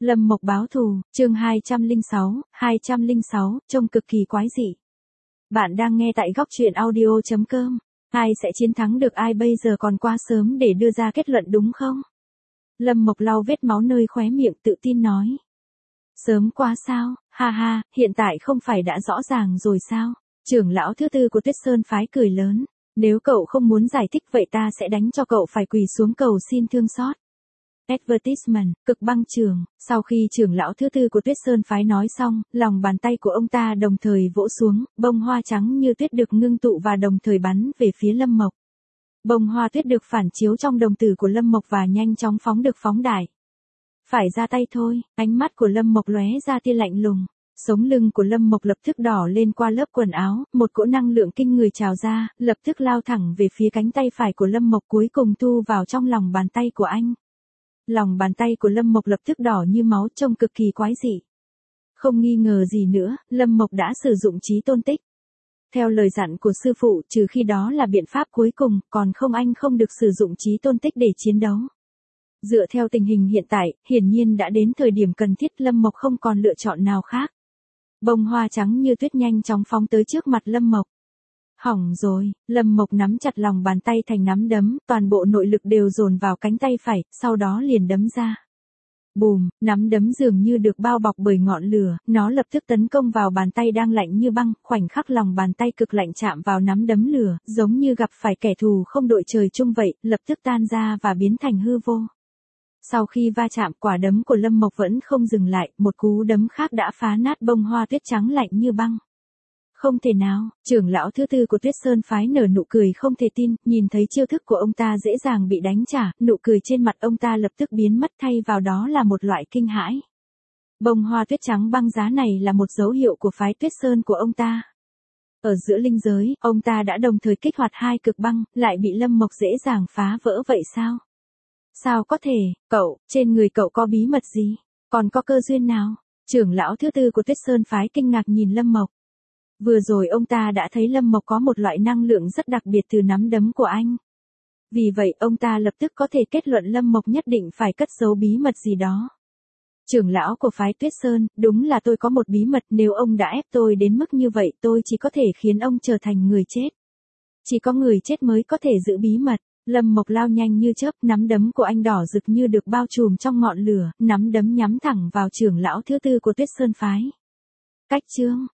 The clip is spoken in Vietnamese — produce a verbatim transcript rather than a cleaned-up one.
Lâm Mộc báo thù, chương hai trăm lẻ sáu, hai trăm lẻ sáu, trông cực kỳ quái dị. Bạn đang nghe tại góc truyện audio chấm com. Ai sẽ chiến thắng được ai bây giờ còn quá sớm để đưa ra kết luận đúng không? Lâm Mộc lau vết máu nơi khóe miệng tự tin nói. Sớm quá sao, ha ha, hiện tại không phải đã rõ ràng rồi sao? Trưởng lão thứ tư của Tuyết Sơn phái cười lớn. Nếu cậu không muốn giải thích vậy ta sẽ đánh cho cậu phải quỳ xuống cầu xin thương xót. Advertisement, cực băng trường. Sau khi trưởng lão thứ tư của Tuyết Sơn phái nói xong, lòng bàn tay của ông ta đồng thời vỗ xuống, bông hoa trắng như tuyết được ngưng tụ và đồng thời bắn về phía Lâm Mộc. Bông hoa tuyết được phản chiếu trong đồng tử của Lâm Mộc và nhanh chóng phóng được phóng đại. Phải ra tay thôi, ánh mắt của Lâm Mộc lóe ra tia lạnh lùng. Sống lưng của Lâm Mộc lập tức đỏ lên qua lớp quần áo, một cỗ năng lượng kinh người trào ra, lập tức lao thẳng về phía cánh tay phải của Lâm Mộc cuối cùng thu vào trong lòng bàn tay của anh. Lòng bàn tay của Lâm Mộc lập tức đỏ như máu trông cực kỳ quái dị. Không nghi ngờ gì nữa, Lâm Mộc đã sử dụng chí tôn tích. Theo lời dặn của sư phụ, trừ khi đó là biện pháp cuối cùng, còn không anh không được sử dụng chí tôn tích để chiến đấu. Dựa theo tình hình hiện tại, hiển nhiên đã đến thời điểm cần thiết, Lâm Mộc không còn lựa chọn nào khác. Bông hoa trắng như tuyết nhanh chóng phóng tới trước mặt Lâm Mộc. Hỏng rồi, Lâm Mộc nắm chặt lòng bàn tay thành nắm đấm, toàn bộ nội lực đều dồn vào cánh tay phải, sau đó liền đấm ra. Bùm, nắm đấm dường như được bao bọc bởi ngọn lửa, nó lập tức tấn công vào bàn tay đang lạnh như băng, khoảnh khắc lòng bàn tay cực lạnh chạm vào nắm đấm lửa, giống như gặp phải kẻ thù không đội trời chung vậy, lập tức tan ra và biến thành hư vô. Sau khi va chạm, quả đấm của Lâm Mộc vẫn không dừng lại, một cú đấm khác đã phá nát bông hoa tuyết trắng lạnh như băng. Không thể nào, trưởng lão thứ tư của Tuyết Sơn phái nở nụ cười không thể tin, nhìn thấy chiêu thức của ông ta dễ dàng bị đánh trả, nụ cười trên mặt ông ta lập tức biến mất, thay vào đó là một loại kinh hãi. Bông hoa tuyết trắng băng giá này là một dấu hiệu của phái Tuyết Sơn của ông ta. Ở giữa linh giới, ông ta đã đồng thời kích hoạt hai cực băng, lại bị Lâm Mộc dễ dàng phá vỡ vậy sao? Sao có thể, cậu, trên người cậu có bí mật gì? Còn có cơ duyên nào? Trưởng lão thứ tư của Tuyết Sơn phái kinh ngạc nhìn Lâm Mộc. Vừa rồi ông ta đã thấy Lâm Mộc có một loại năng lượng rất đặc biệt từ nắm đấm của anh. Vì vậy ông ta lập tức có thể kết luận Lâm Mộc nhất định phải cất giấu bí mật gì đó. Trưởng lão của phái Tuyết Sơn, đúng là tôi có một bí mật, nếu ông đã ép tôi đến mức như vậy tôi chỉ có thể khiến ông trở thành người chết. Chỉ có người chết mới có thể giữ bí mật. Lâm Mộc lao nhanh như chớp, nắm đấm của anh đỏ rực như được bao trùm trong ngọn lửa, nắm đấm nhắm thẳng vào trưởng lão thứ tư của Tuyết Sơn phái. Cách chương,